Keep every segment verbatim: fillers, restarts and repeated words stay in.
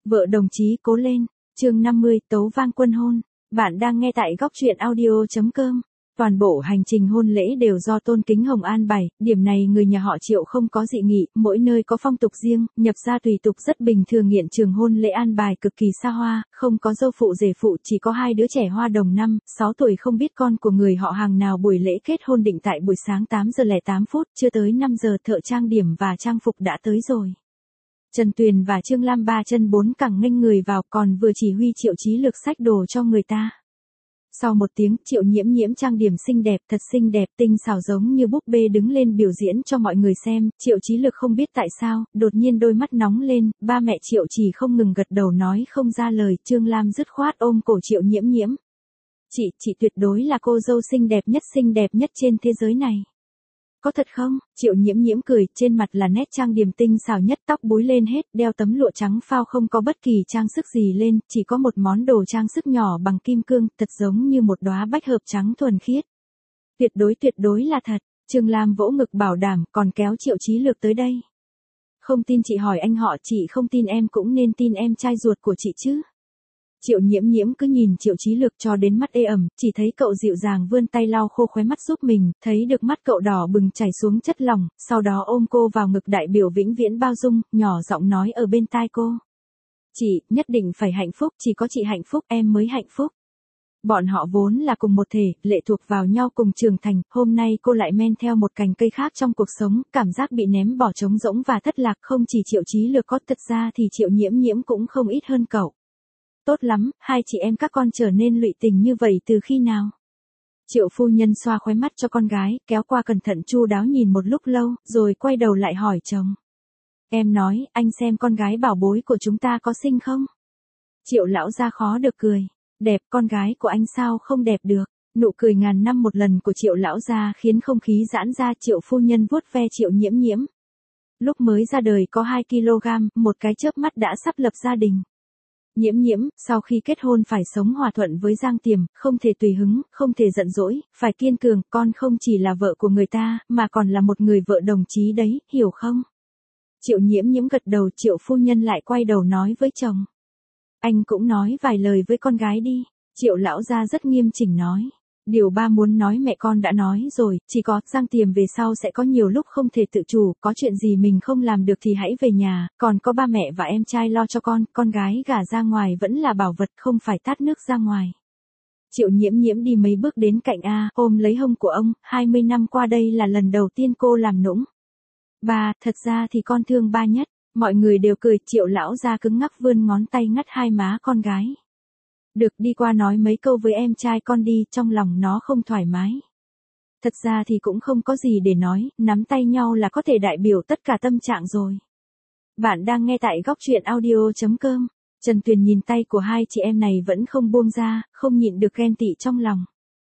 Vợ đồng chí cố lên, chương năm mươi, tấu vang quân hôn. Bạn đang nghe tại góc truyện audio.com. Toàn bộ hành trình hôn lễ đều do Tôn Kính Hồng an bài, điểm này người nhà họ Triệu không có dị nghị, mỗi nơi có phong tục riêng, nhập gia tùy tục rất bình thường. Hiện trường hôn lễ an bài cực kỳ xa hoa, không có dâu phụ rể phụ, chỉ có hai đứa trẻ hoa đồng năm, sáu tuổi không biết con của người họ hàng nào. Buổi lễ kết hôn định tại buổi sáng tám giờ lẻ tám phút, chưa tới năm giờ thợ trang điểm và trang phục đã tới rồi. Trần Tuyền và Trương Lam ba chân bốn cẳng nghênh người vào, còn vừa chỉ huy Triệu Chí Lực xách đồ cho người ta. Sau một tiếng, Triệu Nhiễm Nhiễm trang điểm xinh đẹp, thật xinh đẹp, tinh xảo giống như búp bê đứng lên biểu diễn cho mọi người xem. Triệu Chí Lực không biết tại sao, đột nhiên đôi mắt nóng lên, ba mẹ Triệu chỉ không ngừng gật đầu nói không ra lời. Trương Lam dứt khoát ôm cổ Triệu Nhiễm Nhiễm. Chị, chị tuyệt đối là cô dâu xinh đẹp nhất xinh đẹp nhất trên thế giới này. Có thật không? Triệu Nhiễm Nhiễm cười, trên mặt là nét trang điểm tinh xảo nhất, tóc búi lên hết, đeo tấm lụa trắng phao, không có bất kỳ trang sức gì lên, chỉ có một món đồ trang sức nhỏ bằng kim cương, thật giống như một đóa bách hợp trắng thuần khiết. Tuyệt đối tuyệt đối là thật. Trương Lam vỗ ngực bảo đảm, còn kéo Triệu Chí Lực tới đây. Không tin chị hỏi anh họ, chị không tin em cũng nên tin em trai ruột của chị chứ. Triệu Nhiễm Nhiễm cứ nhìn Triệu Chí Lực cho đến mắt ê ẩm, chỉ thấy cậu dịu dàng vươn tay lau khô khóe mắt giúp mình, thấy được mắt cậu đỏ bừng chảy xuống chất lỏng, sau đó ôm cô vào ngực đại biểu vĩnh viễn bao dung, nhỏ giọng nói ở bên tai cô. Chị, nhất định phải hạnh phúc, chỉ có chị hạnh phúc, em mới hạnh phúc. Bọn họ vốn là cùng một thể, lệ thuộc vào nhau cùng trưởng thành, hôm nay cô lại men theo một cành cây khác trong cuộc sống, cảm giác bị ném bỏ trống rỗng và thất lạc. Không chỉ Triệu Chí Lực có, thật ra thì Triệu Nhiễm Nhiễm cũng không ít hơn cậu. Tốt lắm, hai chị em các con trở nên lụy tình như vậy từ khi nào? Triệu phu nhân xoa khóe mắt cho con gái, kéo qua cẩn thận chu đáo nhìn một lúc lâu, rồi quay đầu lại hỏi chồng. Em nói, anh xem con gái bảo bối của chúng ta có xinh không? Triệu lão gia khó được cười. Đẹp, con gái của anh sao không đẹp được? Nụ cười ngàn năm một lần của Triệu lão gia khiến không khí giãn ra. Triệu phu nhân vuốt ve Triệu Nhiễm Nhiễm. Lúc mới ra đời có hai ki lô gam, một cái chớp mắt đã sắp lập gia đình. Nhiễm Nhiễm, sau khi kết hôn phải sống hòa thuận với Giang Tiềm, không thể tùy hứng, không thể giận dỗi, phải kiên cường, con không chỉ là vợ của người ta, mà còn là một người vợ đồng chí đấy, hiểu không? Triệu Nhiễm Nhiễm gật đầu. Triệu phu nhân lại quay đầu nói với chồng. Anh cũng nói vài lời với con gái đi. Triệu lão gia rất nghiêm chỉnh nói. Điều ba muốn nói mẹ con đã nói rồi, chỉ có Giang Tiềm về sau sẽ có nhiều lúc không thể tự chủ, có chuyện gì mình không làm được thì hãy về nhà, còn có ba mẹ và em trai lo cho con, con gái gả ra ngoài vẫn là bảo vật, không phải tát nước ra ngoài. Triệu Nhiễm Nhiễm đi mấy bước đến cạnh A, ôm lấy hông của ông, hai mươi năm qua đây là lần đầu tiên cô làm nũng. Ba, thật ra thì con thương ba nhất, mọi người đều cười. Triệu lão gia cứng ngắc vươn ngón tay ngắt hai má con gái. Được, đi qua nói mấy câu với em trai con đi, trong lòng nó không thoải mái. Thật ra thì cũng không có gì để nói, nắm tay nhau là có thể đại biểu tất cả tâm trạng rồi. Bạn đang nghe tại góc truyện audio.com. Trần Tuyền nhìn tay của hai chị em này vẫn không buông ra, không nhịn được ghen tị trong lòng.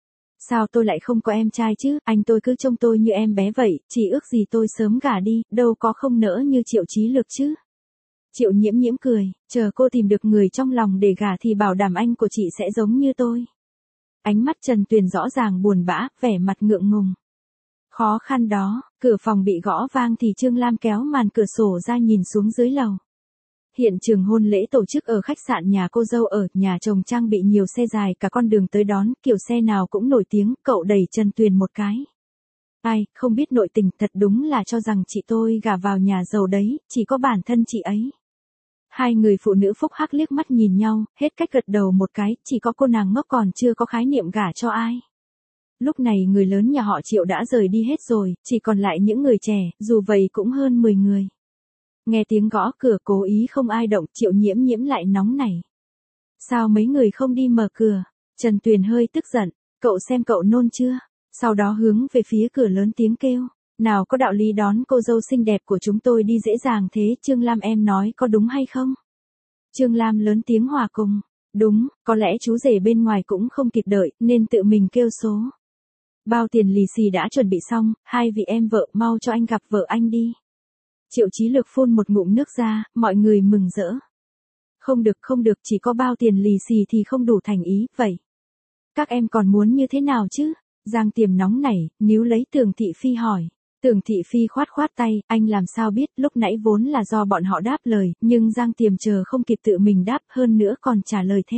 Sao tôi lại không có em trai chứ, anh tôi cứ trông tôi như em bé vậy, chỉ ước gì tôi sớm gả đi, đâu có không nỡ như Triệu Chí Lực chứ. Triệu Nhiễm Nhiễm cười, chờ cô tìm được người trong lòng để gả thì bảo đảm anh của chị sẽ giống như tôi. Ánh mắt Trần Tuyền rõ ràng buồn bã, vẻ mặt ngượng ngùng. Khó khăn đó, cửa phòng bị gõ vang thì Trương Lam kéo màn cửa sổ ra nhìn xuống dưới lầu. Hiện trường hôn lễ tổ chức ở khách sạn nhà cô dâu ở, nhà chồng trang bị nhiều xe dài cả con đường tới đón, kiểu xe nào cũng nổi tiếng. Cậu đẩy Trần Tuyền một cái. Ai, không biết nội tình, thật đúng là cho rằng chị tôi gả vào nhà giàu đấy, chỉ có bản thân chị ấy. Hai người phụ nữ phúc hắc liếc mắt nhìn nhau, hết cách gật đầu một cái, chỉ có cô nàng ngốc còn chưa có khái niệm gả cho ai. Lúc này người lớn nhà họ Triệu đã rời đi hết rồi, chỉ còn lại những người trẻ, dù vậy cũng hơn mười người. Nghe tiếng gõ cửa cố ý không ai động, Triệu Nhiễm Nhiễm lại nóng nảy. Sao mấy người không đi mở cửa? Trần Tuyền hơi tức giận, cậu xem cậu nôn chưa? Sau đó hướng về phía cửa lớn tiếng kêu. Nào có đạo lý đón cô dâu xinh đẹp của chúng tôi đi dễ dàng thế, Trương Lam em nói có đúng hay không? Trương Lam lớn tiếng hòa cùng. Đúng, có lẽ chú rể bên ngoài cũng không kịp đợi, nên tự mình kêu số. Bao tiền lì xì đã chuẩn bị xong, hai vị em vợ mau cho anh gặp vợ anh đi. Triệu Chí Lực phun một ngụm nước ra, mọi người mừng rỡ. Không được không được, chỉ có bao tiền lì xì thì không đủ thành ý, vậy. Các em còn muốn như thế nào chứ? Giang Tiềm nóng nảy, níu lấy Tường Thị Phi hỏi. Tưởng Thị Phi khoát khoát tay, anh làm sao biết, lúc nãy vốn là do bọn họ đáp lời, nhưng Giang Tiềm chờ không kịp tự mình đáp, hơn nữa còn trả lời thế.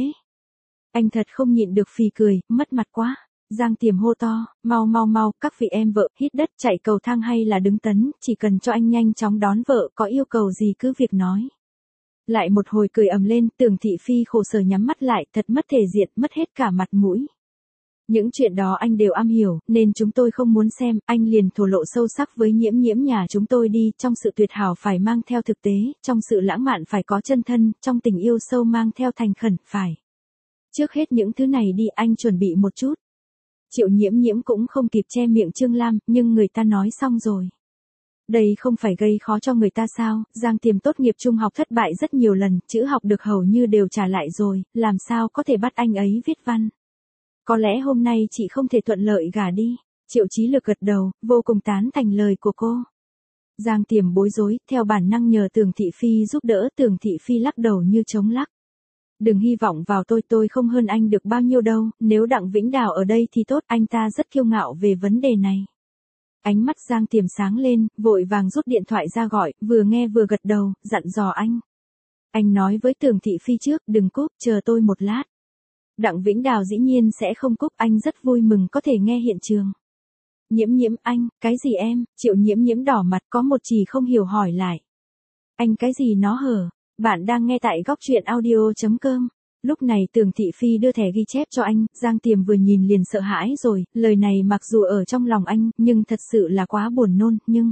Anh thật không nhịn được phì cười, mất mặt quá. Giang Tiềm hô to, mau mau mau, các vị em vợ, hít đất, chạy cầu thang hay là đứng tấn, chỉ cần cho anh nhanh chóng đón vợ, có yêu cầu gì cứ việc nói. Lại một hồi cười ầm lên, Tưởng Thị Phi khổ sở nhắm mắt lại, thật mất thể diện, mất hết cả mặt mũi. Những chuyện đó anh đều am hiểu, nên chúng tôi không muốn xem, anh liền thổ lộ sâu sắc với Nhiễm Nhiễm nhà chúng tôi đi, trong sự tuyệt hảo phải mang theo thực tế, trong sự lãng mạn phải có chân thân, trong tình yêu sâu mang theo thành khẩn, phải. Trước hết những thứ này đi, anh chuẩn bị một chút. Triệu Nhiễm Nhiễm cũng không kịp che miệng Trương Lam, nhưng người ta nói xong rồi. Đây không phải gây khó cho người ta sao, Giang Tiềm tốt nghiệp trung học thất bại rất nhiều lần, chữ học được hầu như đều trả lại rồi, làm sao có thể bắt anh ấy viết văn. Có lẽ hôm nay chị không thể thuận lợi gả đi. Triệu Chí Lực gật đầu, vô cùng tán thành lời của cô. Giang Tiềm bối rối, theo bản năng nhờ Tưởng Thị Phi giúp đỡ, Tưởng Thị Phi lắc đầu như trống lắc. Đừng hy vọng vào tôi, tôi không hơn anh được bao nhiêu đâu, nếu Đặng Vĩnh Đào ở đây thì tốt, anh ta rất kiêu ngạo về vấn đề này. Ánh mắt Giang Tiềm sáng lên, vội vàng rút điện thoại ra gọi, vừa nghe vừa gật đầu, dặn dò anh. Anh nói với Tưởng Thị Phi trước, đừng cúp, chờ tôi một lát. Đặng Vĩnh Đào dĩ nhiên sẽ không cúp, anh rất vui mừng có thể nghe hiện trường. Nhiễm Nhiễm, anh, cái gì em, Triệu Nhiễm Nhiễm đỏ mặt, có một chỉ không hiểu hỏi lại. Anh cái gì nó hở, bạn đang nghe tại góc truyện audio.com. Lúc này Tưởng Thị Phi đưa thẻ ghi chép cho anh, Giang Tiềm vừa nhìn liền sợ hãi rồi, lời này mặc dù ở trong lòng anh, nhưng thật sự là quá buồn nôn, nhưng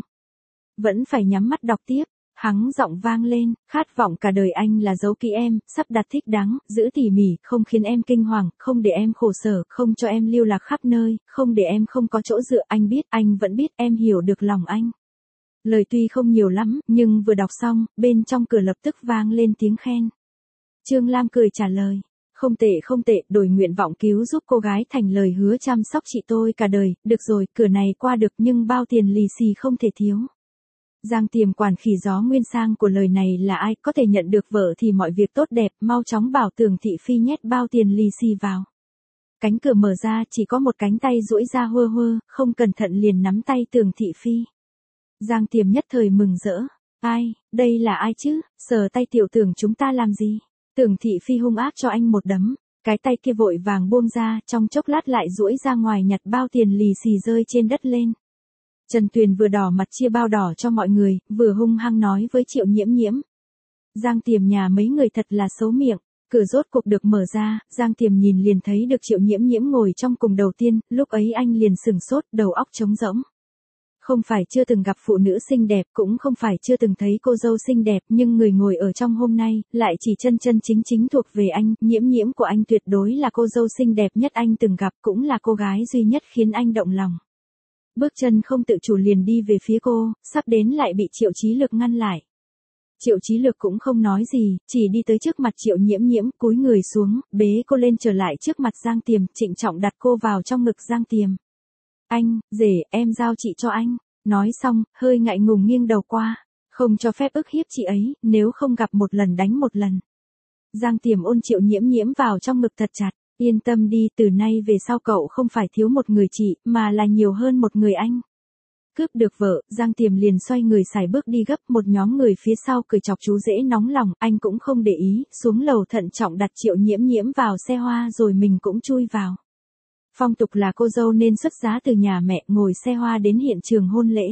vẫn phải nhắm mắt đọc tiếp. Hắng giọng vang lên, khát vọng cả đời anh là giấu kỹ em, sắp đặt thích đáng, giữ tỉ mỉ, không khiến em kinh hoàng, không để em khổ sở, không cho em lưu lạc khắp nơi, không để em không có chỗ dựa, anh biết, anh vẫn biết, em hiểu được lòng anh. Lời tuy không nhiều lắm, nhưng vừa đọc xong, bên trong cửa lập tức vang lên tiếng khen. Trương Lam cười trả lời, không tệ không tệ, đổi nguyện vọng cứu giúp cô gái thành lời hứa chăm sóc chị tôi cả đời, được rồi, cửa này qua được nhưng bao tiền lì xì không thể thiếu. Giang Tiềm quản khỉ gió nguyên sang của lời này là ai, có thể nhận được vợ thì mọi việc tốt đẹp, mau chóng bảo Tưởng Thị Phi nhét bao tiền lì xì vào. Cánh cửa mở ra, chỉ có một cánh tay duỗi ra hơ hơ, không cẩn thận liền nắm tay Tưởng Thị Phi. Giang Tiềm nhất thời mừng rỡ, ai, đây là ai chứ, sờ tay tiểu Tưởng chúng ta làm gì? Tưởng Thị Phi hung ác cho anh một đấm, cái tay kia vội vàng buông ra, trong chốc lát lại duỗi ra ngoài nhặt bao tiền lì xì rơi trên đất lên. Trần Tuyền vừa đỏ mặt chia bao đỏ cho mọi người, vừa hung hăng nói với Triệu Nhiễm Nhiễm. Giang Tiềm nhà mấy người thật là xấu miệng, cửa rốt cuộc được mở ra, Giang Tiềm nhìn liền thấy được Triệu Nhiễm Nhiễm ngồi trong cùng đầu tiên, lúc ấy anh liền sửng sốt, đầu óc trống rỗng. Không phải chưa từng gặp phụ nữ xinh đẹp, cũng không phải chưa từng thấy cô dâu xinh đẹp, nhưng người ngồi ở trong hôm nay, lại chỉ chân chân chính chính thuộc về anh, Nhiễm Nhiễm của anh tuyệt đối là cô dâu xinh đẹp nhất anh từng gặp, cũng là cô gái duy nhất khiến anh động lòng. Bước chân không tự chủ liền đi về phía cô, sắp đến lại bị Triệu Chí Lực ngăn lại. Triệu Chí Lực cũng không nói gì, chỉ đi tới trước mặt Triệu Nhiễm Nhiễm, cúi người xuống, bế cô lên trở lại trước mặt Giang Tiềm, trịnh trọng đặt cô vào trong ngực Giang Tiềm. Anh, rể, em giao chị cho anh. Nói xong, hơi ngại ngùng nghiêng đầu qua. Không cho phép ức hiếp chị ấy, nếu không gặp một lần đánh một lần. Giang Tiềm ôn Triệu Nhiễm Nhiễm vào trong ngực thật chặt. Yên tâm đi, từ nay về sau cậu không phải thiếu một người chị, mà là nhiều hơn một người anh. Cướp được vợ, Giang Tiềm liền xoay người xài bước đi gấp, một nhóm người phía sau cười chọc chú dễ nóng lòng, anh cũng không để ý, xuống lầu thận trọng đặt Triệu Nhiễm Nhiễm vào xe hoa rồi mình cũng chui vào. Phong tục là cô dâu nên xuất giá từ nhà mẹ, ngồi xe hoa đến hiện trường hôn lễ.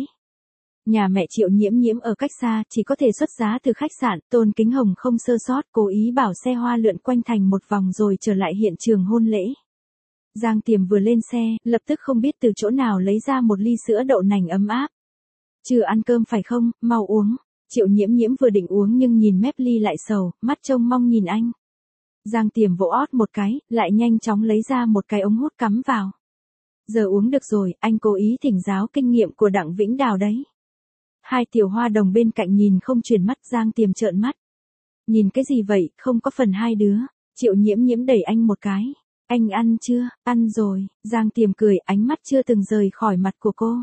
Nhà mẹ Triệu Nhiễm Nhiễm ở cách xa, chỉ có thể xuất giá từ khách sạn, Tôn Kính Hồng không sơ sót, cố ý bảo xe hoa lượn quanh thành một vòng rồi trở lại hiện trường hôn lễ. Giang Tiềm vừa lên xe, lập tức không biết từ chỗ nào lấy ra một ly sữa đậu nành ấm áp. Chưa ăn cơm phải không, mau uống. Triệu Nhiễm Nhiễm vừa định uống nhưng nhìn mép ly lại sầu, mắt trông mong nhìn anh. Giang Tiềm vỗ ót một cái, lại nhanh chóng lấy ra một cái ống hút cắm vào. Giờ uống được rồi, anh cố ý thỉnh giáo kinh nghiệm của Đặng Vĩnh Đào đấy. Hai tiểu hoa đồng bên cạnh nhìn không chuyển mắt, Giang Tiềm trợn mắt. Nhìn cái gì vậy, không có phần hai đứa. Triệu Nhiễm Nhiễm đẩy anh một cái. Anh ăn chưa, ăn rồi. Giang Tiềm cười, ánh mắt chưa từng rời khỏi mặt của cô.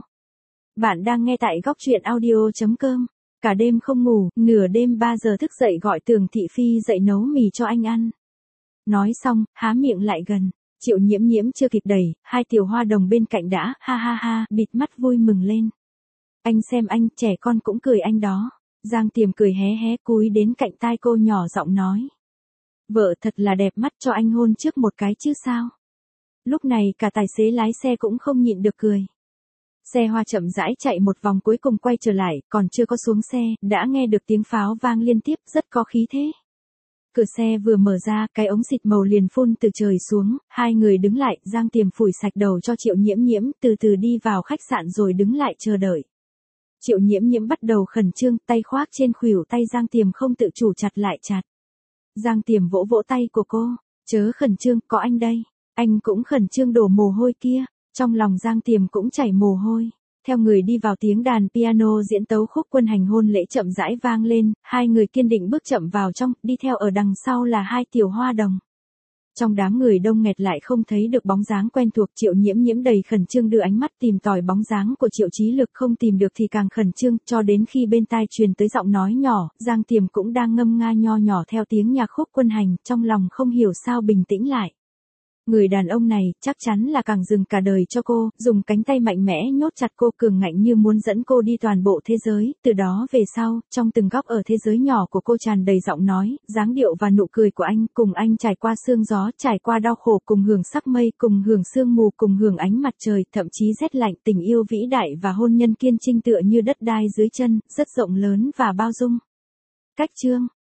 Bạn đang nghe tại góc truyện audio.com. Cả đêm không ngủ, nửa đêm ba giờ thức dậy gọi Tưởng Thị Phi dậy nấu mì cho anh ăn. Nói xong, há miệng lại gần. Triệu Nhiễm Nhiễm chưa kịp đẩy, hai tiểu hoa đồng bên cạnh đã, ha ha ha, bịt mắt vui mừng lên. Anh xem anh, trẻ con cũng cười anh đó. Giang Tiềm cười hé hé cúi đến cạnh tai cô nhỏ giọng nói. Vợ thật là đẹp mắt, cho anh hôn trước một cái chứ sao. Lúc này cả tài xế lái xe cũng không nhịn được cười. Xe hoa chậm rãi chạy một vòng cuối cùng quay trở lại, còn chưa có xuống xe, đã nghe được tiếng pháo vang liên tiếp, rất có khí thế. Cửa xe vừa mở ra, cái ống xịt màu liền phun từ trời xuống, hai người đứng lại, Giang Tiềm phủi sạch đầu cho Triệu Nhiễm Nhiễm, từ từ đi vào khách sạn rồi đứng lại chờ đợi. Triệu Nhiễm Nhiễm bắt đầu khẩn trương, tay khoác trên khuỷu tay Giang Tiềm không tự chủ chặt lại chặt. Giang Tiềm vỗ vỗ tay của cô, chớ khẩn trương, có anh đây. Anh cũng khẩn trương đổ mồ hôi kia, trong lòng Giang Tiềm cũng chảy mồ hôi. Theo người đi vào tiếng đàn piano diễn tấu khúc quân hành hôn lễ chậm rãi vang lên, hai người kiên định bước chậm vào trong, đi theo ở đằng sau là hai tiểu hoa đồng. Trong đám người đông nghẹt lại không thấy được bóng dáng quen thuộc. Triệu Nhiễm Nhiễm đầy khẩn trương đưa ánh mắt tìm tòi bóng dáng của Triệu Chí Lực, không tìm được thì càng khẩn trương, cho đến khi bên tai truyền tới giọng nói nhỏ, Giang Tiềm cũng đang ngâm nga nho nhỏ theo tiếng nhạc khúc quân hành, trong lòng không hiểu sao bình tĩnh lại. Người đàn ông này, chắc chắn là càng dừng cả đời cho cô, dùng cánh tay mạnh mẽ nhốt chặt cô cường ngạnh như muốn dẫn cô đi toàn bộ thế giới, từ đó về sau, trong từng góc ở thế giới nhỏ của cô tràn đầy giọng nói, dáng điệu và nụ cười của anh, cùng anh trải qua sương gió, trải qua đau khổ, cùng hưởng sắc mây, cùng hưởng sương mù, cùng hưởng ánh mặt trời, thậm chí rét lạnh, tình yêu vĩ đại và hôn nhân kiên trinh tựa như đất đai dưới chân, rất rộng lớn và bao dung. Cách chương